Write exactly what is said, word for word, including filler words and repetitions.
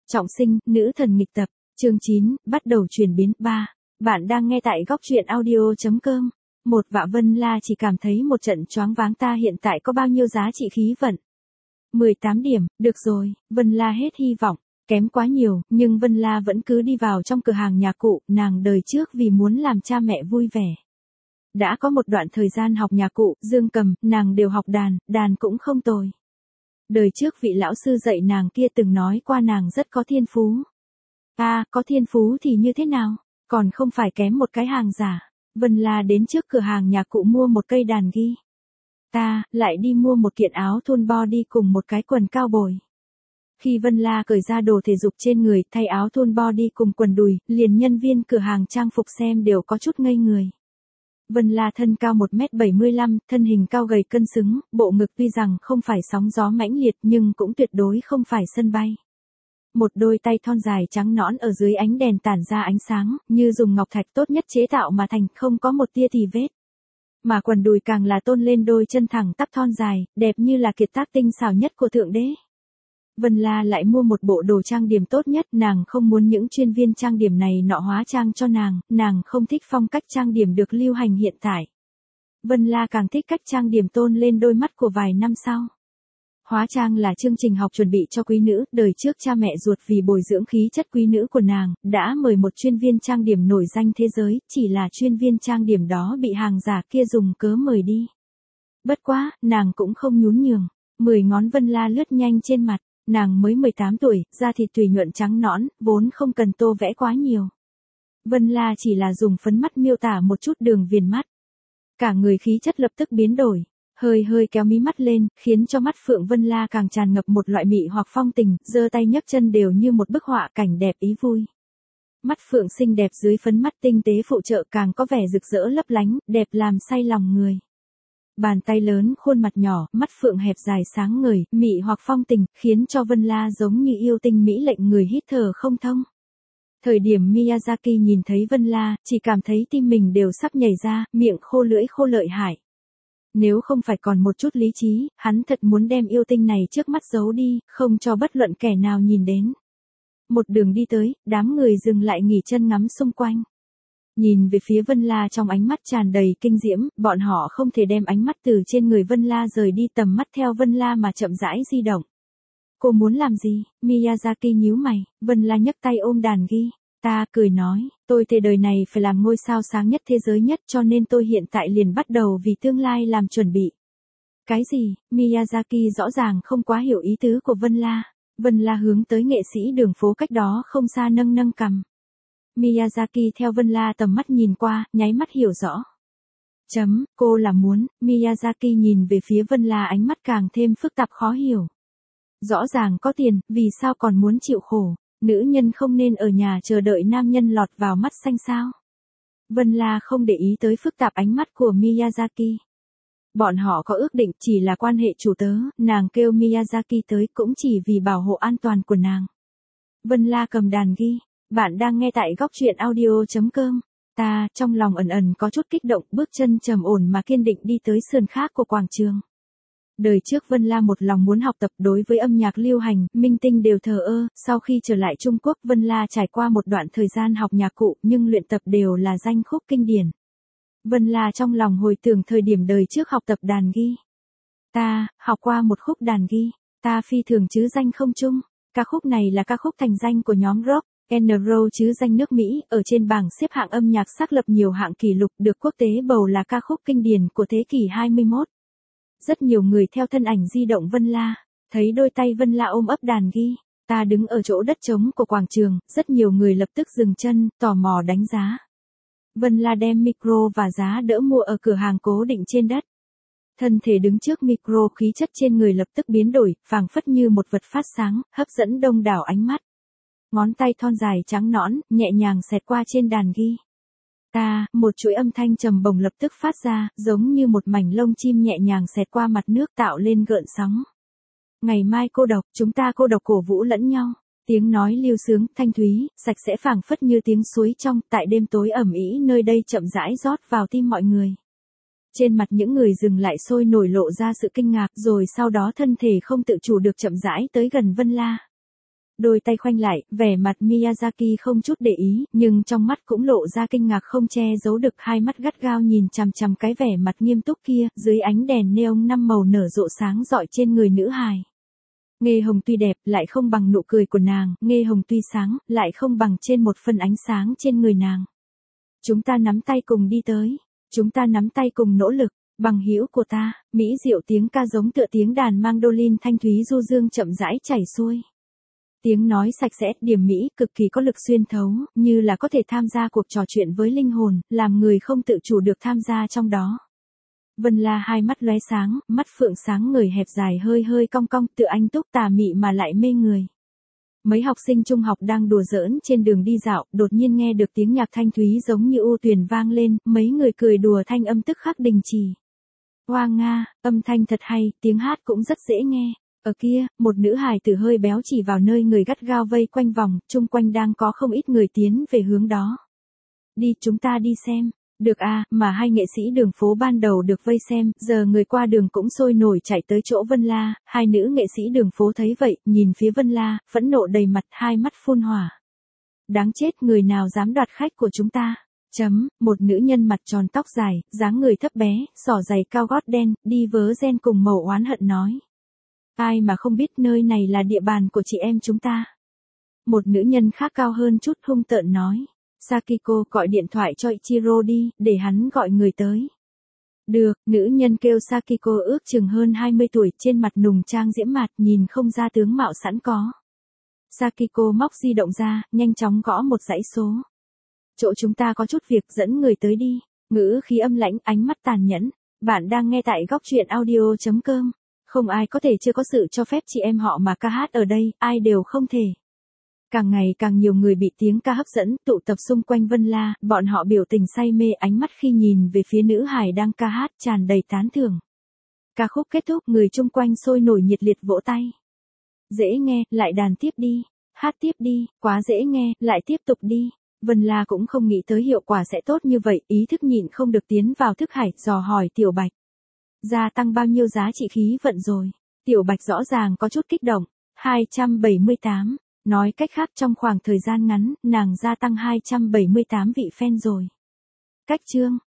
Trọng sinh, nữ thần nghịch tập, chương chín, bắt đầu chuyển biến. ba. Bạn đang nghe tại góc truyện audio.com. Một Vạ Vân La chỉ cảm thấy một trận choáng váng, ta hiện tại có bao nhiêu giá trị khí vận. mười tám điểm, được rồi, Vân La hết hy vọng, kém quá nhiều, nhưng Vân La vẫn cứ đi vào trong cửa hàng nhạc cụ, nàng đời trước vì muốn làm cha mẹ vui vẻ. Đã có một đoạn thời gian học nhạc cụ, dương cầm, nàng đều học đàn, đàn cũng không tồi. Đời trước vị lão sư dạy nàng kia từng nói qua nàng rất có thiên phú. À, có thiên phú thì như thế nào, còn không phải kém một cái hàng giả. Vân La đến trước cửa hàng nhạc cụ mua một cây đàn ghi. Ta, lại đi mua một kiện áo thun body cùng một cái quần cao bồi. Khi Vân La cởi ra đồ thể dục trên người, thay áo thun body cùng quần đùi, liền nhân viên cửa hàng trang phục xem đều có chút ngây người. Vân La thân cao một mét bảy mươi lăm, thân hình cao gầy cân xứng, bộ ngực tuy rằng không phải sóng gió mãnh liệt nhưng cũng tuyệt đối không phải sân bay. Một đôi tay thon dài trắng nõn ở dưới ánh đèn tản ra ánh sáng, như dùng ngọc thạch tốt nhất chế tạo mà thành, không có một tia tì vết. Mà quần đùi càng là tôn lên đôi chân thẳng tắp thon dài, đẹp như là kiệt tác tinh xảo nhất của thượng đế. Vân La lại mua một bộ đồ trang điểm tốt nhất, nàng không muốn những chuyên viên trang điểm này nọ hóa trang cho nàng, nàng không thích phong cách trang điểm được lưu hành hiện tại. Vân La càng thích cách trang điểm tôn lên đôi mắt của vài năm sau. Hóa trang là chương trình học chuẩn bị cho quý nữ, đời trước cha mẹ ruột vì bồi dưỡng khí chất quý nữ của nàng, đã mời một chuyên viên trang điểm nổi danh thế giới, chỉ là chuyên viên trang điểm đó bị hàng giả kia dùng cớ mời đi. Bất quá, nàng cũng không nhún nhường, mười ngón Vân La lướt nhanh trên mặt. Nàng mới mười tám tuổi, da thịt tùy nhuận trắng nõn, vốn không cần tô vẽ quá nhiều. Vân La chỉ là dùng phấn mắt miêu tả một chút đường viền mắt. Cả người khí chất lập tức biến đổi, hơi hơi kéo mí mắt lên, khiến cho mắt Phượng Vân La càng tràn ngập một loại mị hoặc phong tình, giơ tay nhấc chân đều như một bức họa cảnh đẹp ý vui. Mắt Phượng xinh đẹp dưới phấn mắt tinh tế phụ trợ càng có vẻ rực rỡ lấp lánh, đẹp làm say lòng người. Bàn tay lớn, khuôn mặt nhỏ, mắt Phượng hẹp dài sáng ngời, mị hoặc phong tình, khiến cho Vân La giống như yêu tinh mỹ lệnh người hít thở không thông. Thời điểm Miyazaki nhìn thấy Vân La, chỉ cảm thấy tim mình đều sắp nhảy ra, miệng khô lưỡi khô lợi hại. Nếu không phải còn một chút lý trí, hắn thật muốn đem yêu tinh này trước mắt giấu đi, không cho bất luận kẻ nào nhìn đến. Một đường đi tới, đám người dừng lại nghỉ chân ngắm xung quanh. Nhìn về phía Vân La trong ánh mắt tràn đầy kinh diễm, bọn họ không thể đem ánh mắt từ trên người Vân La rời đi, tầm mắt theo Vân La mà chậm rãi di động. Cô muốn làm gì? Miyazaki nhíu mày, Vân La nhấc tay ôm đàn ghi. Ta cười nói, tôi thề đời này phải làm ngôi sao sáng nhất thế giới nhất, cho nên tôi hiện tại liền bắt đầu vì tương lai làm chuẩn bị. Cái gì? Miyazaki rõ ràng không quá hiểu ý tứ của Vân La. Vân La hướng tới nghệ sĩ đường phố cách đó không xa nâng nâng cằm. Miyazaki theo Vân La tầm mắt nhìn qua, nháy mắt hiểu rõ. Chấm, cô là muốn, Miyazaki nhìn về phía Vân La ánh mắt càng thêm phức tạp khó hiểu. Rõ ràng có tiền, vì sao còn muốn chịu khổ, nữ nhân không nên ở nhà chờ đợi nam nhân lọt vào mắt xanh sao. Vân La không để ý tới phức tạp ánh mắt của Miyazaki. Bọn họ có ước định chỉ là quan hệ chủ tớ, nàng kêu Miyazaki tới cũng chỉ vì bảo hộ an toàn của nàng. Vân La cầm đàn ghi. Bạn đang nghe tại góc truyện audio.com. Ta, trong lòng ẩn ẩn có chút kích động, bước chân trầm ổn mà kiên định đi tới sườn khác của quảng trường. Đời trước Vân La một lòng muốn học tập, đối với âm nhạc lưu hành, minh tinh đều thờ ơ, sau khi trở lại Trung Quốc Vân La trải qua một đoạn thời gian học nhạc cụ nhưng luyện tập đều là danh khúc kinh điển. Vân La trong lòng hồi tưởng thời điểm đời trước học tập đàn ghi. Ta, học qua một khúc đàn ghi, ta phi thường chứ danh không chung, ca khúc này là ca khúc thành danh của nhóm rock. en rờ o chứ danh nước Mỹ, ở trên bảng xếp hạng âm nhạc xác lập nhiều hạng kỷ lục, được quốc tế bầu là ca khúc kinh điển của thế kỷ hai mươi mốt. Rất nhiều người theo thân ảnh di động Vân La, thấy đôi tay Vân La ôm ấp đàn ghi, ta đứng ở chỗ đất trống của quảng trường, rất nhiều người lập tức dừng chân, tò mò đánh giá. Vân La đem micro và giá đỡ mua ở cửa hàng cố định trên đất. Thân thể đứng trước micro, khí chất trên người lập tức biến đổi, phảng phất như một vật phát sáng, hấp dẫn đông đảo ánh mắt. Ngón tay thon dài trắng nõn, nhẹ nhàng xẹt qua trên đàn ghi. Ta, một chuỗi âm thanh trầm bổng lập tức phát ra, giống như một mảnh lông chim nhẹ nhàng xẹt qua mặt nước tạo lên gợn sóng. Ngày mai cô độc, chúng ta cô độc cổ vũ lẫn nhau. Tiếng nói lưu sướng, thanh thúy, sạch sẽ phảng phất như tiếng suối trong, tại đêm tối ẩm ĩ nơi đây chậm rãi rót vào tim mọi người. Trên mặt những người dừng lại sôi nổi lộ ra sự kinh ngạc, rồi sau đó thân thể không tự chủ được chậm rãi tới gần Vân La. Đôi tay khoanh lại, vẻ mặt Miyazaki không chút để ý, nhưng trong mắt cũng lộ ra kinh ngạc không che giấu được, hai mắt gắt gao nhìn chằm chằm cái vẻ mặt nghiêm túc kia, dưới ánh đèn neon năm màu nở rộ sáng rọi trên người nữ hài. Nghe Hồng tuy đẹp, lại không bằng nụ cười của nàng, Nghe Hồng tuy sáng, lại không bằng trên một phần ánh sáng trên người nàng. Chúng ta nắm tay cùng đi tới. Chúng ta nắm tay cùng nỗ lực. Bằng hữu của ta, mỹ diệu tiếng ca giống tựa tiếng đàn mandolin thanh thúy du dương chậm rãi chảy xuôi. Tiếng nói sạch sẽ, điểm mỹ, cực kỳ có lực xuyên thấu, như là có thể tham gia cuộc trò chuyện với linh hồn, làm người không tự chủ được tham gia trong đó. Vân La hai mắt lóe sáng, mắt phượng sáng người hẹp dài hơi hơi cong cong, tựa anh túc tà mị mà lại mê người. Mấy học sinh trung học đang đùa giỡn trên đường đi dạo, đột nhiên nghe được tiếng nhạc thanh thúy giống như u tuyền vang lên, mấy người cười đùa thanh âm tức khắc đình chỉ. Hoa Nga, âm thanh thật hay, tiếng hát cũng rất dễ nghe. Ở kia, một nữ hài tử hơi béo chỉ vào nơi người gắt gao vây quanh vòng, chung quanh đang có không ít người tiến về hướng đó. Đi, chúng ta đi xem. Được à, mà hai nghệ sĩ đường phố ban đầu được vây xem, giờ người qua đường cũng sôi nổi chạy tới chỗ Vân La, hai nữ nghệ sĩ đường phố thấy vậy, nhìn phía Vân La, phẫn nộ đầy mặt, hai mắt phun hỏa. Đáng chết, người nào dám đoạt khách của chúng ta? Chấm, một nữ nhân mặt tròn tóc dài, dáng người thấp bé, xỏ giày cao gót đen, đi vớ ren cùng màu oán hận nói. Ai mà không biết nơi này là địa bàn của chị em chúng ta. Một nữ nhân khác cao hơn chút hung tợn nói. Sakiko gọi điện thoại cho Ichiro đi, để hắn gọi người tới. Được, nữ nhân kêu Sakiko ước chừng hơn hai mươi tuổi, trên mặt nùng trang diễm mạt, nhìn không ra tướng mạo sẵn có. Sakiko móc di động ra, nhanh chóng gõ một dãy số. Chỗ chúng ta có chút việc, dẫn người tới đi. Ngữ khí âm lãnh, ánh mắt tàn nhẫn. Bạn đang nghe tại góc truyện audio chấm com. Không ai có thể chưa có sự cho phép chị em họ mà ca hát ở đây, ai đều không thể. Càng ngày càng nhiều người bị tiếng ca hấp dẫn, tụ tập xung quanh Vân La, bọn họ biểu tình say mê, ánh mắt khi nhìn về phía nữ hài đang ca hát tràn đầy tán thưởng. Ca khúc kết thúc, người chung quanh sôi nổi nhiệt liệt vỗ tay. Dễ nghe, lại đàn tiếp đi, hát tiếp đi, quá dễ nghe, lại tiếp tục đi. Vân La cũng không nghĩ tới hiệu quả sẽ tốt như vậy, ý thức nhịn không được tiến vào thức hải, dò hỏi Tiểu Bạch. Gia tăng bao nhiêu giá trị khí vận rồi? Tiểu Bạch rõ ràng có chút kích động. hai trăm bảy mươi tám. Nói cách khác trong khoảng thời gian ngắn, nàng gia tăng hai trăm bảy mươi tám vị fan rồi. Cách chương,